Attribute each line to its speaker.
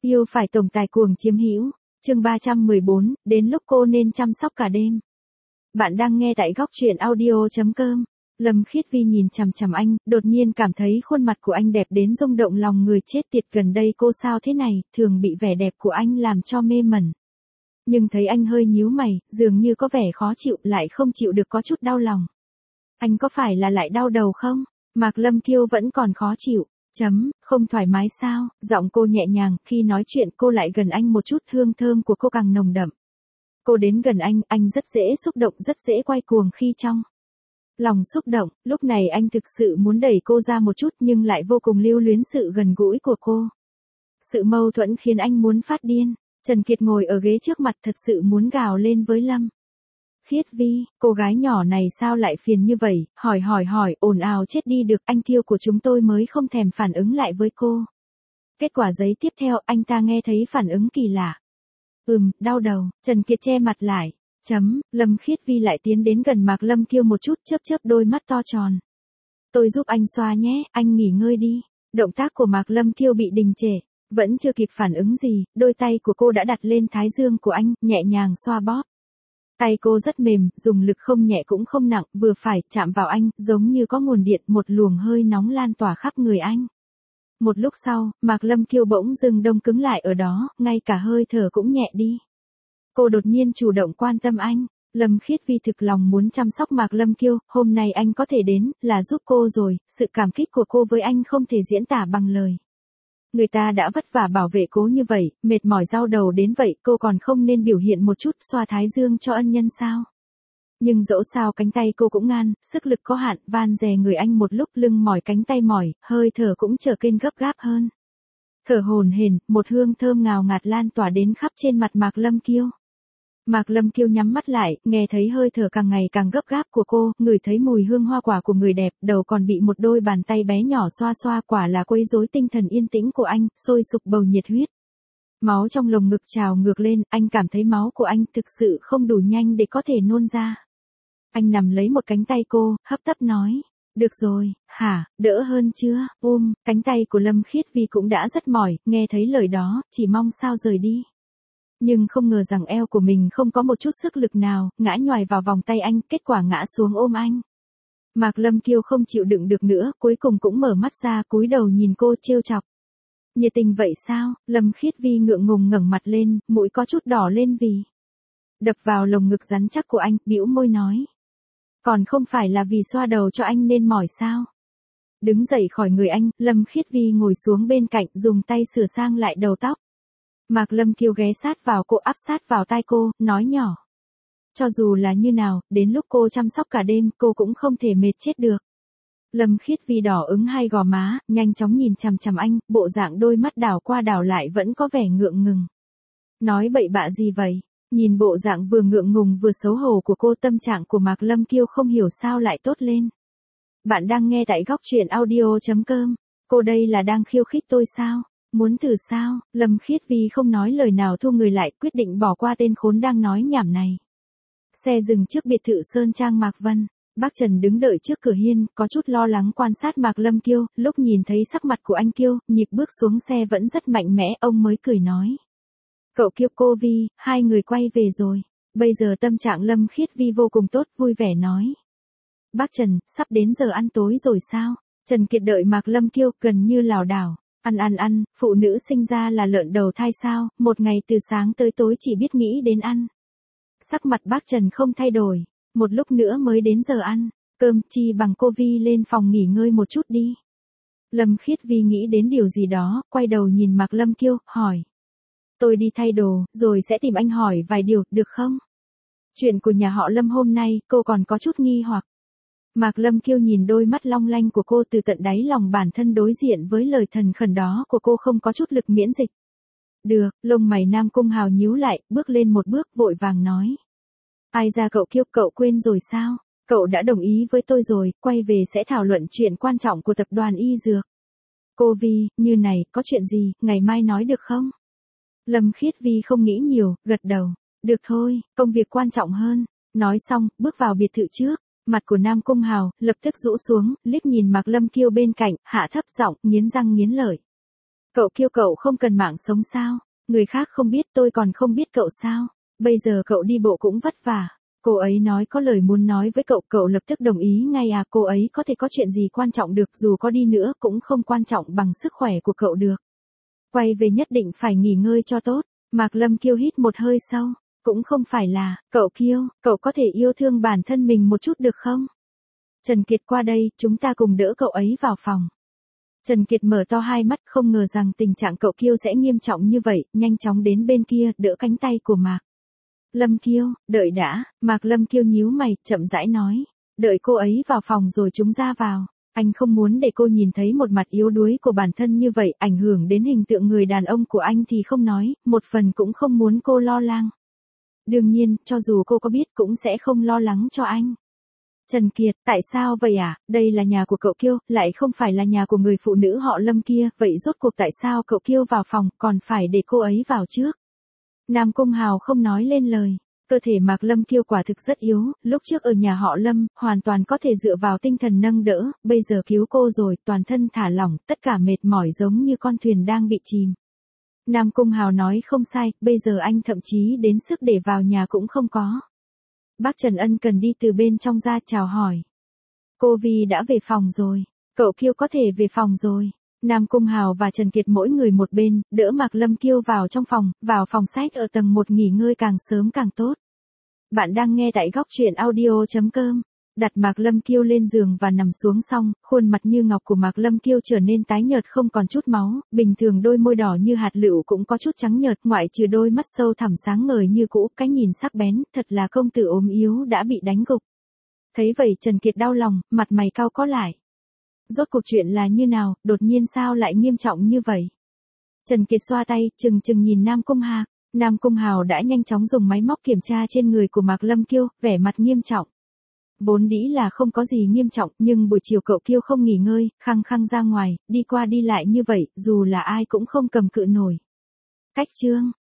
Speaker 1: Yêu phải tổng tài cuồng chiếm hữu. Chương 314, đến lúc cô nên chăm sóc cả đêm. Bạn đang nghe tại góc truyện audio.com. Lâm Khiết Vi nhìn chằm chằm anh, đột nhiên cảm thấy khuôn mặt của anh đẹp đến rung động lòng người chết tiệt. Gần đây cô sao thế này, thường bị vẻ đẹp của anh làm cho mê mẩn. Nhưng thấy anh hơi nhíu mày, dường như có vẻ khó chịu, lại không chịu được, có chút đau lòng. Anh có phải là lại đau đầu không? Mạc Lâm Kiêu vẫn còn khó chịu. Không thoải mái sao? Giọng cô nhẹ nhàng, khi nói chuyện cô lại gần anh một chút, hương thơm của cô càng nồng đậm. Cô đến gần anh rất dễ xúc động, rất dễ quay cuồng khi trong lòng xúc động. Lúc này anh thực sự muốn đẩy cô ra một chút nhưng lại vô cùng lưu luyến sự gần gũi của cô. Sự mâu thuẫn khiến anh muốn phát điên. Trần Kiệt ngồi ở ghế trước mặt thật sự muốn gào lên với Lâm Khiết Vi, cô gái nhỏ này sao lại phiền như vậy, hỏi, ồn ào chết đi được, anh Kiêu của chúng tôi mới không thèm phản ứng lại với cô. Kết quả giấy tiếp theo, anh ta nghe thấy phản ứng kỳ lạ. Đau đầu, Trần Kiệt che mặt lại. Lâm Khiết Vi lại tiến đến gần Mạc Lâm Kiêu một chút, chớp đôi mắt to tròn. Tôi giúp anh xoa nhé, anh nghỉ ngơi đi. Động tác của Mạc Lâm Kiêu bị đình trệ. Vẫn chưa kịp phản ứng gì, đôi tay của cô đã đặt lên thái dương của anh, nhẹ nhàng xoa bóp. Tay cô rất mềm, dùng lực không nhẹ cũng không nặng, vừa phải, chạm vào anh, giống như có nguồn điện, một luồng hơi nóng lan tỏa khắp người anh. Một lúc sau, Mạc Lâm Kiêu bỗng dưng đông cứng lại ở đó, ngay cả hơi thở cũng nhẹ đi. Cô đột nhiên chủ động quan tâm anh. Lâm Khiết Vi thực lòng muốn chăm sóc Mạc Lâm Kiêu, hôm nay anh có thể đến, là giúp cô rồi, sự cảm kích của cô với anh không thể diễn tả bằng lời. Người ta đã vất vả bảo vệ cô như vậy, mệt mỏi đau đầu đến vậy, cô còn không nên biểu hiện một chút xoa thái dương cho ân nhân sao? Nhưng dẫu sao cánh tay cô cũng ngan, sức lực có hạn, van dè người anh một lúc, lưng mỏi cánh tay mỏi, hơi thở cũng trở nên gấp gáp hơn. Thở hổn hển, một hương thơm ngào ngạt lan tỏa đến khắp trên mặt Mạc Lâm Kiêu. Mạc Lâm Kiêu nhắm mắt lại, nghe thấy hơi thở càng ngày càng gấp gáp của cô, ngửi thấy mùi hương hoa quả của người đẹp, đầu còn bị một đôi bàn tay bé nhỏ xoa xoa, quả là quấy rối tinh thần yên tĩnh của anh, sôi sục bầu nhiệt huyết. Máu trong lồng ngực trào ngược lên, anh cảm thấy máu của anh thực sự không đủ nhanh để có thể nôn ra. Anh nằm lấy một cánh tay cô, hấp tấp nói. Được rồi, hả, đỡ hơn chưa? Cánh tay của Lâm Khiết Vi cũng đã rất mỏi, nghe thấy lời đó, chỉ mong sao rời đi. Nhưng không ngờ rằng eo của mình không có một chút sức lực nào, ngã nhoài vào vòng tay anh, kết quả ngã xuống ôm anh. Mạc Lâm Kiêu không chịu đựng được nữa, cuối cùng cũng mở mắt ra, cúi đầu nhìn cô trêu chọc. Nhiệt tình vậy sao? Lâm Khiết Vi ngượng ngùng ngẩng mặt lên, mũi có chút đỏ lên vì đập vào lồng ngực rắn chắc của anh, bĩu môi nói. Còn không phải là vì xoa đầu cho anh nên mỏi sao? Đứng dậy khỏi người anh, Lâm Khiết Vi ngồi xuống bên cạnh, dùng tay sửa sang lại đầu tóc. Mạc Lâm Kiêu ghé sát vào cô, áp sát vào tai cô, nói nhỏ. Cho dù là như nào, đến lúc cô chăm sóc cả đêm, cô cũng không thể mệt chết được. Lâm Khiết Vi đỏ ửng hai gò má, nhanh chóng nhìn chằm chằm anh, bộ dạng đôi mắt đảo qua đảo lại vẫn có vẻ ngượng ngùng. Nói bậy bạ gì vậy? Nhìn bộ dạng vừa ngượng ngùng vừa xấu hổ của cô, tâm trạng của Mạc Lâm Kiêu không hiểu sao lại tốt lên. Bạn đang nghe tại góc truyện audio.com. Cô đây là đang khiêu khích tôi sao? Muốn thử sao? Lâm Khiết Vi không nói lời nào, thu người lại, quyết định bỏ qua tên khốn đang nói nhảm này. Xe dừng trước biệt thự Sơn Trang Mạc Vân. Bác Trần đứng đợi trước cửa hiên, có chút lo lắng quan sát Mạc Lâm Kiêu, lúc nhìn thấy sắc mặt của anh Kiêu, nhịp bước xuống xe vẫn rất mạnh mẽ, ông mới cười nói. Cậu Kiêu, cô Vi, hai người quay về rồi. Bây giờ tâm trạng Lâm Khiết Vi vô cùng tốt, vui vẻ nói. Bác Trần, sắp đến giờ ăn tối rồi sao? Trần Kiệt đợi Mạc Lâm Kiêu, gần như lảo đảo. Ăn, phụ nữ sinh ra là lợn đầu thai sao, một ngày từ sáng tới tối chỉ biết nghĩ đến ăn. Sắc mặt bác Trần không thay đổi, một lúc nữa mới đến giờ ăn, cơm, chi bằng cô Vi lên phòng nghỉ ngơi một chút đi. Lâm Khiết Vi nghĩ đến điều gì đó, quay đầu nhìn Mạc Lâm Kiêu, hỏi. Tôi đi thay đồ, rồi sẽ tìm anh hỏi vài điều, được không? Chuyện của nhà họ Lâm hôm nay, cô còn có chút nghi hoặc. Mạc Lâm Kiêu nhìn đôi mắt long lanh của cô, từ tận đáy lòng bản thân đối diện với lời thần khẩn đó của cô không có chút lực miễn dịch. Được, lông mày Nam Cung Hào nhíu lại, bước lên một bước, vội vàng nói. Ai ra cậu Kiêu, cậu quên rồi sao? Cậu đã đồng ý với tôi rồi, quay về sẽ thảo luận chuyện quan trọng của tập đoàn Y Dược. Cô Vi, như này, có chuyện gì, ngày mai nói được không? Lâm Khiết Vi không nghĩ nhiều, gật đầu. Được thôi, công việc quan trọng hơn. Nói xong, bước vào biệt thự trước. Mặt của Nam Cung Hào lập tức rũ xuống, liếc nhìn Mạc Lâm Kiêu bên cạnh, hạ thấp giọng, nghiến răng nghiến lợi. Cậu Kiêu cậu không cần mạng sống sao? Người khác không biết tôi còn không biết cậu sao? Bây giờ cậu đi bộ cũng vất vả. Cô ấy nói có lời muốn nói với cậu, cậu lập tức đồng ý ngay à, cô ấy có thể có chuyện gì quan trọng được, dù có đi nữa cũng không quan trọng bằng sức khỏe của cậu được. Quay về nhất định phải nghỉ ngơi cho tốt. Mạc Lâm Kiêu hít một hơi sâu. Cũng không phải là, cậu Kiêu, cậu có thể yêu thương bản thân mình một chút được không? Trần Kiệt qua đây, chúng ta cùng đỡ cậu ấy vào phòng. Trần Kiệt mở to hai mắt, không ngờ rằng tình trạng cậu Kiêu sẽ nghiêm trọng như vậy, nhanh chóng đến bên kia, đỡ cánh tay của Mạc Lâm Kiêu, đợi đã, Mạc Lâm Kiêu nhíu mày, chậm rãi nói. Đợi cô ấy vào phòng rồi chúng ra vào. Anh không muốn để cô nhìn thấy một mặt yếu đuối của bản thân như vậy, ảnh hưởng đến hình tượng người đàn ông của anh thì không nói, một phần cũng không muốn cô lo lắng. Đương nhiên, cho dù cô có biết cũng sẽ không lo lắng cho anh. Trần Kiệt, tại sao vậy à? Đây là nhà của cậu Kiêu, lại không phải là nhà của người phụ nữ họ Lâm kia, vậy rốt cuộc tại sao cậu Kiêu vào phòng, còn phải để cô ấy vào trước? Nam Cung Hào không nói lên lời. Cơ thể Mạc Lâm Kiêu quả thực rất yếu, lúc trước ở nhà họ Lâm, hoàn toàn có thể dựa vào tinh thần nâng đỡ, bây giờ cứu cô rồi, toàn thân thả lỏng, tất cả mệt mỏi giống như con thuyền đang bị chìm. Nam Cung Hào nói không sai, bây giờ anh thậm chí đến sức để vào nhà cũng không có. Bác Trần ân cần đi từ bên trong ra chào hỏi. Cô Vi đã về phòng rồi, cậu Kiêu có thể về phòng rồi. Nam Cung Hào và Trần Kiệt mỗi người một bên, đỡ Mạc Lâm Kiêu vào trong phòng, vào phòng sách ở tầng 1 nghỉ ngơi càng sớm càng tốt. Bạn đang nghe tại góc truyện audio.com. Đặt Mạc Lâm Kiêu lên giường và nằm xuống xong, khuôn mặt như ngọc của Mạc Lâm Kiêu trở nên tái nhợt không còn chút máu, bình thường đôi môi đỏ như hạt lựu cũng có chút trắng nhợt, ngoại trừ đôi mắt sâu thẳm sáng ngời như cũ, cái nhìn sắc bén, thật là công tử ốm yếu đã bị đánh gục. Thấy vậy Trần Kiệt đau lòng, mặt mày cau có lại. Rốt cuộc chuyện là như nào, đột nhiên sao lại nghiêm trọng như vậy? Trần Kiệt xoa tay, chừng nhìn Nam Cung Hạc. Nam Cung Hào đã nhanh chóng dùng máy móc kiểm tra trên người của Mạc Lâm Kiêu, vẻ mặt nghiêm trọng. Vốn dĩ là không có gì nghiêm trọng, nhưng buổi chiều cậu Kiêu không nghỉ ngơi, khăng khăng ra ngoài, đi qua đi lại như vậy, dù là ai cũng không cầm cự nổi. Cách chương